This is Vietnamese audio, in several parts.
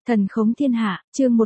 Thần khống thiên hạ, chương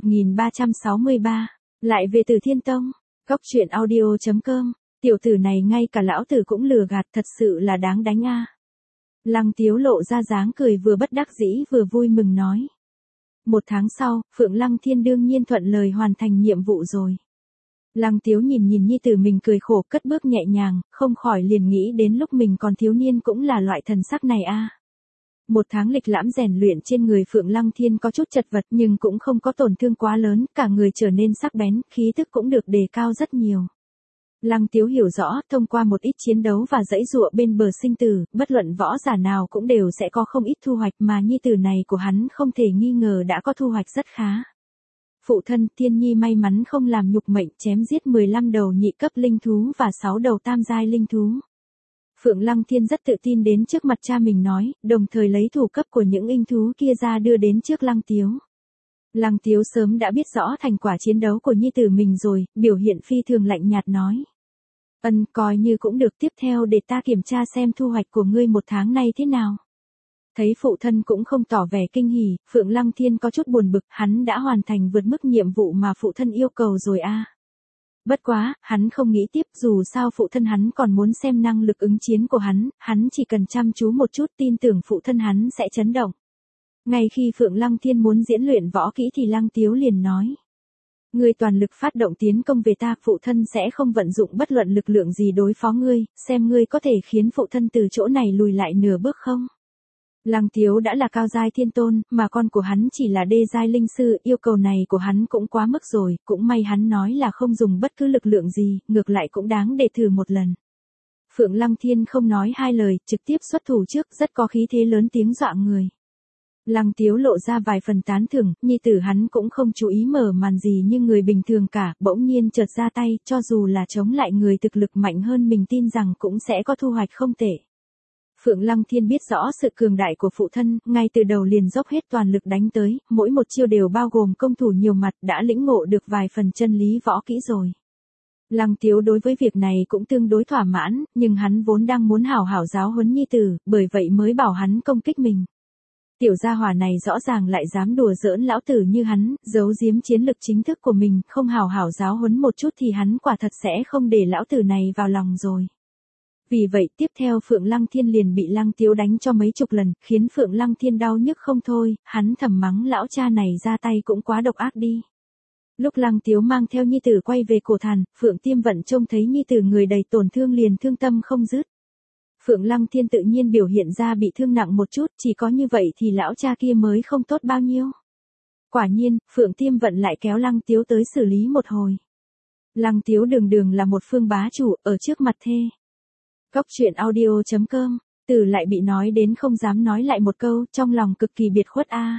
1363, lại về từ Thiên Tông. Góc truyện audio.com, tiểu tử này ngay cả lão tử cũng lừa gạt, thật sự là đáng đánh a. Lăng Tiếu lộ ra dáng cười vừa bất đắc dĩ vừa vui mừng nói. 1 tháng sau, Phượng Lăng Thiên đương nhiên thuận lời hoàn thành nhiệm vụ rồi. Lăng Tiếu nhìn nhi tử mình cười khổ, cất bước nhẹ nhàng, không khỏi liền nghĩ đến lúc mình còn thiếu niên cũng là loại thần sắc này a. 1 tháng lịch lãm rèn luyện trên người Phượng Lăng Thiên có chút chật vật nhưng cũng không có tổn thương quá lớn, cả người trở nên sắc bén, khí tức cũng được đề cao rất nhiều. Lăng Tiếu hiểu rõ, thông qua một ít chiến đấu và giãy giụa bên bờ sinh tử, bất luận võ giả nào cũng đều sẽ có không ít thu hoạch, mà nhi tử này của hắn không thể nghi ngờ đã có thu hoạch rất khá. Phụ thân Thiên Nhi may mắn không làm nhục mệnh, chém giết 15 đầu nhị cấp linh thú và 6 đầu tam giai linh thú. Phượng Lăng Thiên rất tự tin đến trước mặt cha mình nói, đồng thời lấy thủ cấp của những linh thú kia ra đưa đến trước Lăng Tiếu. Lăng Tiếu sớm đã biết rõ thành quả chiến đấu của nhi tử mình rồi, biểu hiện phi thường lạnh nhạt nói. Coi như cũng được, tiếp theo để ta kiểm tra xem thu hoạch của ngươi 1 tháng nay thế nào. Thấy phụ thân cũng không tỏ vẻ kinh hỉ, Phượng Lăng Thiên có chút buồn bực, hắn đã hoàn thành vượt mức nhiệm vụ mà phụ thân yêu cầu rồi a. Bất quá, hắn không nghĩ tiếp, dù sao phụ thân hắn còn muốn xem năng lực ứng chiến của hắn chỉ cần chăm chú một chút, tin tưởng phụ thân hắn sẽ chấn động. Ngay khi Phượng Lăng Thiên muốn diễn luyện võ kỹ thì Lăng Tiếu liền nói. Ngươi toàn lực phát động tiến công về ta, phụ thân sẽ không vận dụng bất luận lực lượng gì đối phó ngươi, xem ngươi có thể khiến phụ thân từ chỗ này lùi lại nửa bước không? Lăng Tiếu đã là cao giai thiên tôn, mà con của hắn chỉ là đê giai linh sư, yêu cầu này của hắn cũng quá mức rồi, cũng may hắn nói là không dùng bất cứ lực lượng gì, ngược lại cũng đáng để thử một lần. Phượng Lăng Thiên không nói hai lời, trực tiếp xuất thủ trước, rất có khí thế lớn tiếng dọa người. Lăng Tiếu lộ ra vài phần tán thưởng, nhi tử hắn cũng không chú ý mở màn gì như người bình thường cả, bỗng nhiên chợt ra tay, cho dù là chống lại người thực lực mạnh hơn mình tin rằng cũng sẽ có thu hoạch không tệ. Phượng Lăng Thiên biết rõ sự cường đại của phụ thân, ngay từ đầu liền dốc hết toàn lực đánh tới, mỗi một chiêu đều bao gồm công thủ nhiều mặt, đã lĩnh ngộ được vài phần chân lý võ kỹ rồi. Lăng Tiếu đối với việc này cũng tương đối thỏa mãn, nhưng hắn vốn đang muốn hảo hảo giáo huấn nhi tử, bởi vậy mới bảo hắn công kích mình. Tiểu gia hỏa này rõ ràng lại dám đùa giỡn lão tử như hắn, giấu giếm chiến lực chính thức của mình, không hảo hảo giáo huấn một chút thì hắn quả thật sẽ không để lão tử này vào lòng rồi. Vì vậy tiếp theo Phượng Lăng Thiên liền bị Lăng Tiếu đánh cho mấy chục lần, khiến Phượng Lăng Thiên đau nhức không thôi, hắn thầm mắng lão cha này ra tay cũng quá độc ác đi. Lúc Lăng Tiếu mang theo nhi tử quay về cổ thàn, Phượng Tiêm Vận trông thấy nhi tử người đầy tổn thương liền thương tâm không dứt. Phượng Lăng Thiên tự nhiên biểu hiện ra bị thương nặng một chút, chỉ có như vậy thì lão cha kia mới không tốt bao nhiêu. Quả nhiên, Phượng Tiêm Vận lại kéo Lăng Tiếu tới xử lý một hồi. Lăng Tiếu đường là một phương bá chủ, ở trước mặt thê. Góc truyện audio.com, Tử lại bị nói đến không dám nói lại một câu, trong lòng cực kỳ biệt khuất a.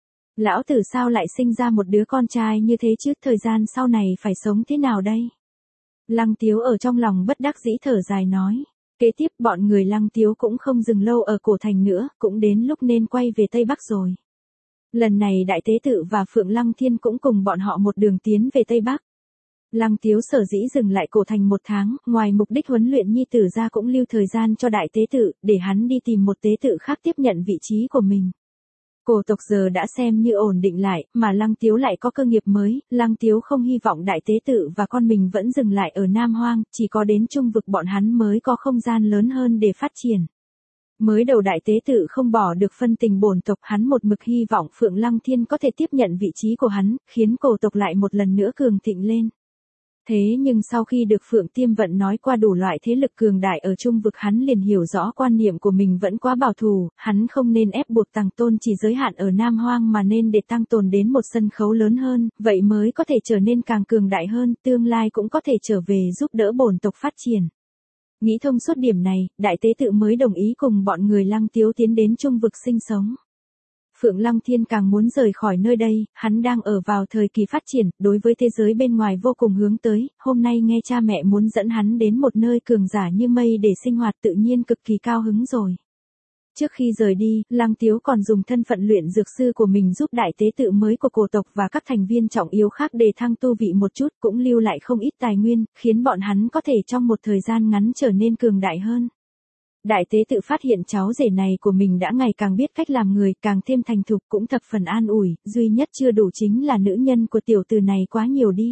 Lão tử sao lại sinh ra một đứa con trai như thế chứ, thời gian sau này phải sống thế nào đây? Lăng Tiếu ở trong lòng bất đắc dĩ thở dài nói. Kế tiếp bọn người Lăng Tiếu cũng không dừng lâu ở cổ thành nữa, cũng đến lúc nên quay về Tây Bắc rồi. Lần này Đại Tế Tự và Phượng Lăng Thiên cũng cùng bọn họ một đường tiến về Tây Bắc. Lăng Tiếu sở dĩ dừng lại cổ thành 1 tháng, ngoài mục đích huấn luyện nhi tử ra cũng lưu thời gian cho Đại Tế Tự, để hắn đi tìm một tế tự khác tiếp nhận vị trí của mình. Cổ tộc giờ đã xem như ổn định lại, mà Lăng Tiếu lại có cơ nghiệp mới, Lăng Tiếu không hy vọng Đại Tế Tự và con mình vẫn dừng lại ở Nam Hoang, chỉ có đến Trung Vực bọn hắn mới có không gian lớn hơn để phát triển. Mới đầu Đại Tế Tự không bỏ được phân tình bổn tộc, hắn một mực hy vọng Phượng Lăng Thiên có thể tiếp nhận vị trí của hắn, khiến cổ tộc lại một lần nữa cường thịnh lên. Thế nhưng sau khi được Phượng Tiêm Vận nói qua đủ loại thế lực cường đại ở Trung Vực, hắn liền hiểu rõ quan niệm của mình vẫn quá bảo thủ, hắn không nên ép buộc Tăng Tôn chỉ giới hạn ở Nam Hoang mà nên để Tăng Tôn đến một sân khấu lớn hơn, vậy mới có thể trở nên càng cường đại hơn, tương lai cũng có thể trở về giúp đỡ bổn tộc phát triển. Nghĩ thông suốt điểm này, Đại Tế Tự mới đồng ý cùng bọn người Lăng Tiếu tiến đến Trung Vực sinh sống. Phượng Lăng Thiên càng muốn rời khỏi nơi đây, hắn đang ở vào thời kỳ phát triển, đối với thế giới bên ngoài vô cùng hướng tới, hôm nay nghe cha mẹ muốn dẫn hắn đến một nơi cường giả như mây để sinh hoạt tự nhiên cực kỳ cao hứng rồi. Trước khi rời đi, Lăng Tiếu còn dùng thân phận luyện dược sư của mình giúp Đại Tế Tự mới của cổ tộc và các thành viên trọng yếu khác đề thăng tu vị một chút, cũng lưu lại không ít tài nguyên, khiến bọn hắn có thể trong một thời gian ngắn trở nên cường đại hơn. Đại tế tự phát hiện cháu rể này của mình đã ngày càng biết cách làm người, càng thêm thành thục, cũng thập phần an ủi, duy nhất chưa đủ chính là nữ nhân của tiểu tử này quá nhiều đi.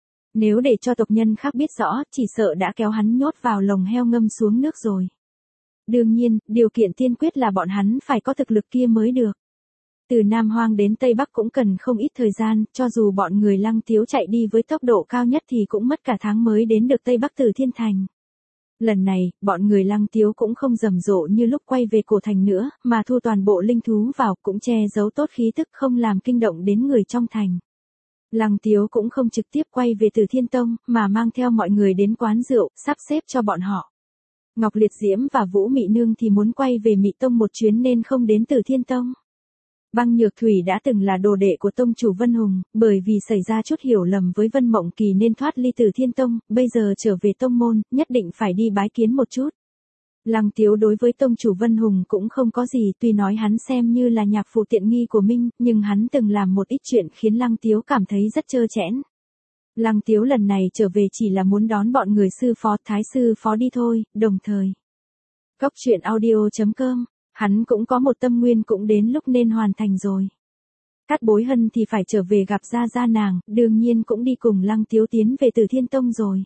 Nếu để cho tộc nhân khác biết rõ, chỉ sợ đã kéo hắn nhốt vào lồng heo ngâm xuống nước rồi. Đương nhiên, điều kiện tiên quyết là bọn hắn phải có thực lực kia mới được. Từ Nam Hoang đến Tây Bắc cũng cần không ít thời gian, cho dù bọn người Lăng Tiếu chạy đi với tốc độ cao nhất thì cũng mất cả tháng mới đến được Tây Bắc Từ Thiên Thành. Lần này, bọn người Lăng Tiếu cũng không rầm rộ như lúc quay về cổ thành nữa, mà thu toàn bộ linh thú vào, cũng che giấu tốt khí tức không làm kinh động đến người trong thành. Lăng Tiếu cũng không trực tiếp quay về Từ Thiên Tông, mà mang theo mọi người đến quán rượu, sắp xếp cho bọn họ. Ngọc Liệt Diễm và Vũ Mị Nương thì muốn quay về Mị Tông một chuyến nên không đến Từ Thiên Tông. Băng Nhược Thủy đã từng là đồ đệ của tông chủ Vân Hùng, bởi vì xảy ra chút hiểu lầm với Vân Mộng Kỳ nên thoát ly Từ Thiên Tông, bây giờ trở về tông môn, nhất định phải đi bái kiến một chút. Lăng Tiếu đối với tông chủ Vân Hùng cũng không có gì, tuy nói hắn xem như là nhạc phụ tiện nghi của Minh, nhưng hắn từng làm một ít chuyện khiến Lăng Tiếu cảm thấy rất trơ trẽn. Lăng Tiếu lần này trở về chỉ là muốn đón bọn người sư phó, thái sư phó đi thôi, đồng thời. Cốc truyện audio.com, hắn cũng có một tâm nguyên cũng đến lúc nên hoàn thành rồi. Cát Bối Hân thì phải trở về gặp Gia Gia nàng, đương nhiên cũng đi cùng Lăng Tiếu tiến về Từ Thiên Tông rồi.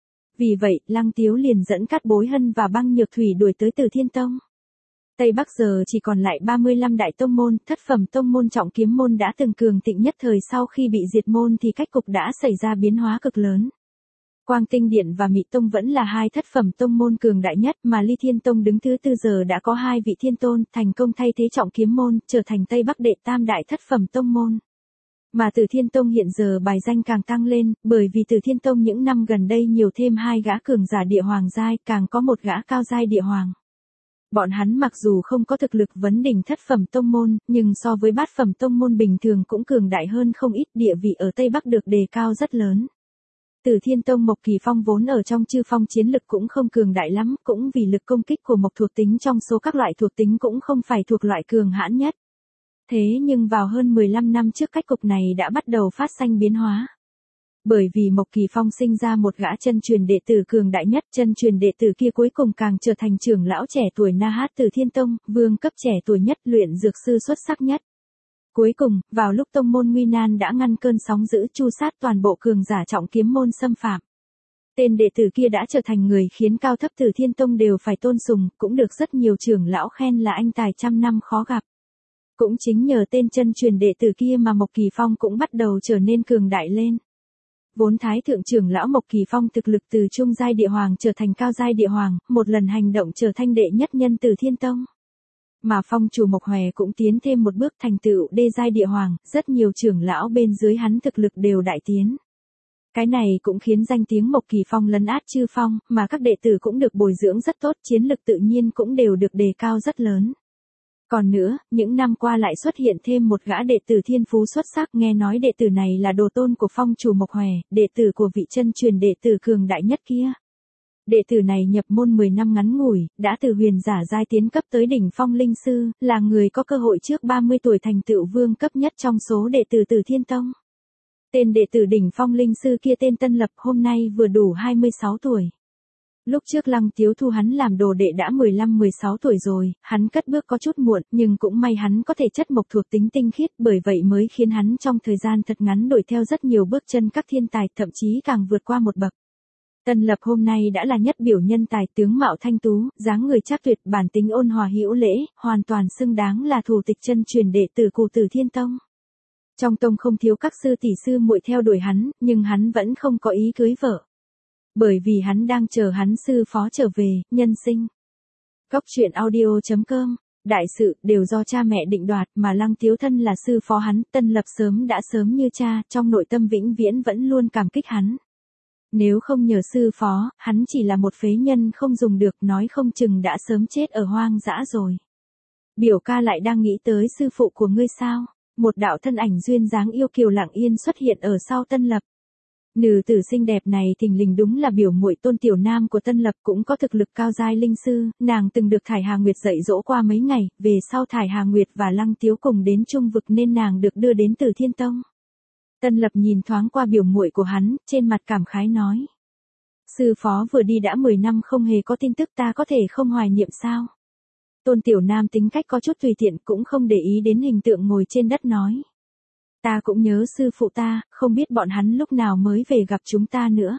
Vì vậy, Lăng Tiếu liền dẫn Cát Bối Hân và Băng Nhược Thủy đuổi tới Từ Thiên Tông. Tây Bắc giờ chỉ còn lại 35 đại tông môn, thất phẩm tông môn Trọng Kiếm môn đã từng cường thịnh nhất thời, sau khi bị diệt môn thì cách cục đã xảy ra biến hóa cực lớn. Quang Tinh Điện và Mị Tông vẫn là hai thất phẩm tông môn cường đại nhất, mà Ly Thiên Tông đứng thứ tư giờ đã có hai vị thiên tôn, thành công thay thế Trọng Kiếm môn, trở thành Tây Bắc đệ tam đại thất phẩm tông môn. Mà Từ Thiên Tông hiện giờ bài danh càng tăng lên, bởi vì Từ Thiên Tông những năm gần đây nhiều thêm hai gã cường giả địa hoàng giai, càng có một gã cao giai địa hoàng. Bọn hắn mặc dù không có thực lực vấn đỉnh thất phẩm tông môn, nhưng so với bát phẩm tông môn bình thường cũng cường đại hơn không ít, địa vị ở Tây Bắc được đề cao rất lớn. Từ Thiên Tông Mộc Kỳ Phong vốn ở trong chư phong chiến lực cũng không cường đại lắm, cũng vì lực công kích của Mộc thuộc tính trong số các loại thuộc tính cũng không phải thuộc loại cường hãn nhất. Thế nhưng vào hơn 15 năm trước cách cục này đã bắt đầu phát sinh biến hóa. Bởi vì Mộc Kỳ Phong sinh ra một gã chân truyền đệ tử cường đại nhất, chân truyền đệ tử kia cuối cùng càng trở thành trưởng lão trẻ tuổi Na Hát Từ Thiên Tông, vương cấp trẻ tuổi nhất, luyện dược sư xuất sắc nhất. Cuối cùng, vào lúc tông môn nguy nan đã ngăn cơn sóng dữ, tru sát toàn bộ cường giả Trọng Kiếm môn xâm phạm. Tên đệ tử kia đã trở thành người khiến cao thấp Từ Thiên Tông đều phải tôn sùng, cũng được rất nhiều trưởng lão khen là anh tài trăm năm khó gặp. Cũng chính nhờ tên chân truyền đệ tử kia mà Mộc Kỳ Phong cũng bắt đầu trở nên cường đại lên. Vốn thái thượng trưởng lão Mộc Kỳ Phong thực lực từ trung giai địa hoàng trở thành cao giai địa hoàng, một lần hành động trở thành đệ nhất nhân Từ Thiên Tông. Mà phong chủ Mộc Hòe cũng tiến thêm một bước thành tựu đê giai địa hoàng, rất nhiều trưởng lão bên dưới hắn thực lực đều đại tiến. Cái này cũng khiến danh tiếng Mộc Kỳ Phong lấn át chư phong, mà các đệ tử cũng được bồi dưỡng rất tốt, chiến lực tự nhiên cũng đều được đề cao rất lớn. Còn nữa, những năm qua lại xuất hiện thêm một gã đệ tử thiên phú xuất sắc, nghe nói đệ tử này là đồ tôn của phong chủ Mộc Hòe, đệ tử của vị chân truyền đệ tử cường đại nhất kia. Đệ tử này nhập môn 10 năm ngắn ngủi, đã từ huyền giả giai tiến cấp tới đỉnh phong linh sư, là người có cơ hội trước 30 tuổi thành tựu vương cấp nhất trong số đệ tử Từ Thiên Tông. Tên đệ tử đỉnh phong linh sư kia tên Tân Lập, hôm nay vừa đủ 26 tuổi. Lúc trước Lăng Tiếu thu hắn làm đồ đệ đã 15-16 tuổi rồi, hắn cất bước có chút muộn, nhưng cũng may hắn có thể chất mộc thuộc tính tinh khiết, bởi vậy mới khiến hắn trong thời gian thật ngắn đuổi theo rất nhiều bước chân các thiên tài, thậm chí càng vượt qua một bậc. Tân Lập hôm nay đã là nhất biểu nhân tài, tướng mạo thanh tú, dáng người trác tuyệt, bản tính ôn hòa hữu lễ, hoàn toàn xứng đáng là thủ tịch chân truyền đệ tử của Từ Thiên Tông. Trong tông không thiếu các sư tỷ sư muội theo đuổi hắn, nhưng hắn vẫn không có ý cưới vợ. Bởi vì hắn đang chờ hắn sư phó trở về, nhân sinh. Cốc truyện audio.com, đại sự đều do cha mẹ định đoạt, mà Lăng Tiếu thân là sư phó hắn, Tân Lập sớm như cha, trong nội tâm vĩnh viễn vẫn luôn cảm kích hắn. Nếu không nhờ sư phó, hắn chỉ là một phế nhân không dùng được, nói không chừng đã sớm chết ở hoang dã rồi. Biểu ca lại đang nghĩ tới sư phụ của ngươi sao? Một đạo thân ảnh duyên dáng yêu kiều lặng yên xuất hiện ở sau Tân Lập. Nữ tử xinh đẹp này thình lình đúng là biểu muội Tôn Tiểu Nam của Tân Lập, cũng có thực lực cao giai linh sư, nàng từng được Thải Hà Nguyệt dạy dỗ qua mấy ngày, về sau Thải Hà Nguyệt và Lăng Tiếu cùng đến Trung Vực nên nàng được đưa đến Từ Thiên Tông. Tân Lập nhìn thoáng qua biểu muội của hắn, trên mặt cảm khái nói: Sư phó vừa đi đã 10 năm không hề có tin tức, ta có thể không hoài niệm sao? Tôn Tiểu Nam tính cách có chút tùy tiện, cũng không để ý đến hình tượng ngồi trên đất nói. Ta cũng nhớ sư phụ ta, không biết bọn hắn lúc nào mới về gặp chúng ta nữa.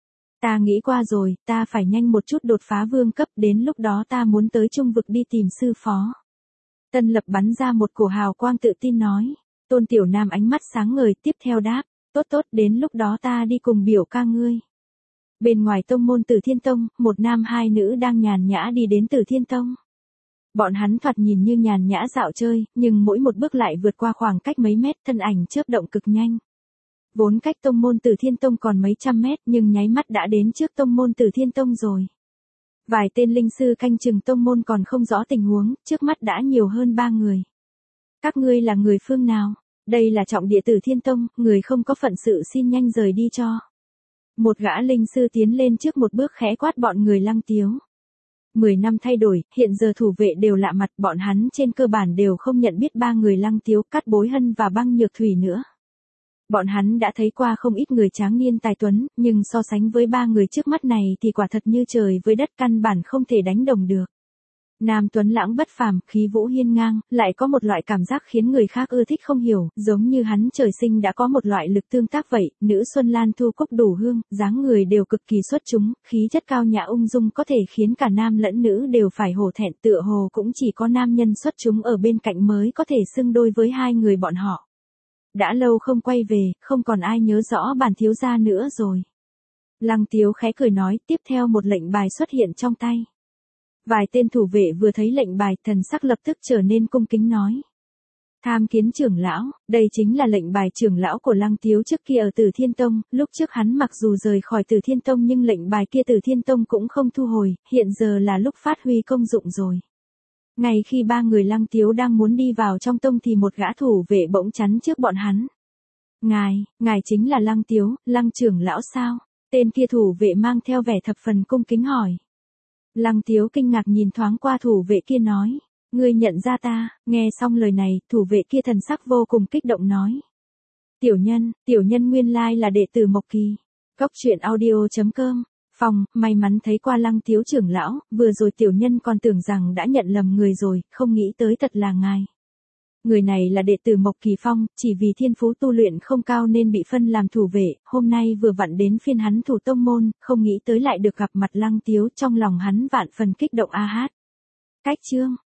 Ta nghĩ qua rồi, ta phải nhanh một chút đột phá vương cấp, đến lúc đó ta muốn tới trung vực đi tìm sư phó. Tân Lập bắn ra một cổ hào quang tự tin nói. Tôn Tiểu Nam ánh mắt sáng ngời tiếp theo đáp. Tốt tốt, đến lúc đó ta đi cùng biểu ca ngươi. Bên ngoài tông môn Tử Thiên Tông, một nam hai nữ đang nhàn nhã đi đến Tử Thiên Tông. Bọn hắn thoạt nhìn như nhàn nhã dạo chơi, nhưng mỗi một bước lại vượt qua khoảng cách mấy mét, thân ảnh chớp động cực nhanh. Vốn cách tông môn Tử Thiên Tông còn mấy trăm mét, nhưng nháy mắt đã đến trước tông môn Tử Thiên Tông rồi. Vài tên linh sư canh chừng tông môn còn không rõ tình huống, trước mắt đã nhiều hơn 3 người. Các ngươi là người phương nào? Đây là trọng địa Tử Thiên Tông, người không có phận sự xin nhanh rời đi cho. Một gã linh sư tiến lên trước một bước khẽ quát bọn người Lăng Tiếu. 10 năm thay đổi, hiện giờ thủ vệ đều lạ mặt, bọn hắn trên cơ bản đều không nhận biết 3 người Lăng Tiếu, Cát Bối Hân và Băng Nhược Thủy nữa. Bọn hắn đã thấy qua không ít người tráng niên tài tuấn, nhưng so sánh với 3 người trước mắt này thì quả thật như trời với đất, căn bản không thể đánh đồng được. Nam tuấn lãng bất phàm, khí vũ hiên ngang, lại có một loại cảm giác khiến người khác ưa thích không hiểu, giống như hắn trời sinh đã có một loại lực tương tác vậy. Nữ Xuân Lan Thu Cúc Đủ Hương, dáng người đều cực kỳ xuất chúng, khí chất cao nhã ung dung có thể khiến cả nam lẫn nữ đều phải hổ thẹn, tựa hồ cũng chỉ có nam nhân xuất chúng ở bên cạnh mới có thể xưng đôi với hai người bọn họ. Đã lâu không quay về, không còn ai nhớ rõ bản thiếu gia nữa rồi. Lăng Tiếu khẽ cười nói, tiếp theo một lệnh bài xuất hiện trong tay. Vài tên thủ vệ vừa thấy lệnh bài, thần sắc lập tức trở nên cung kính nói. Tham kiến trưởng lão, đây chính là lệnh bài trưởng lão của Lăng Tiếu trước kia ở Tử Thiên Tông, lúc trước hắn mặc dù rời khỏi Tử Thiên Tông nhưng lệnh bài kia Tử Thiên Tông cũng không thu hồi, hiện giờ là lúc phát huy công dụng rồi. Ngay khi 3 người Lăng Tiếu đang muốn đi vào trong tông thì một gã thủ vệ bỗng chắn trước bọn hắn. Ngài chính là Lăng Tiếu, Lăng trưởng lão sao? Tên kia thủ vệ mang theo vẻ thập phần cung kính hỏi. Lăng Tiếu kinh ngạc nhìn thoáng qua thủ vệ kia nói. Ngươi nhận ra ta? Nghe xong lời này, thủ vệ kia thần sắc vô cùng kích động nói. Tiểu nhân nguyên lai là đệ tử Mộc Kỳ. Cốc truyện audio.com. Phòng, may mắn thấy qua Lăng Tiếu trưởng lão, vừa rồi tiểu nhân còn tưởng rằng đã nhận lầm người rồi, không nghĩ tới thật là ngài. Người này là đệ tử Mộc Kỳ Phong, chỉ vì thiên phú tu luyện không cao nên bị phân làm thủ vệ, hôm nay vừa vặn đến phiên hắn thủ tông môn, không nghĩ tới lại được gặp mặt Lăng Tiếu, trong lòng hắn vạn phần kích động a hát. Cách chương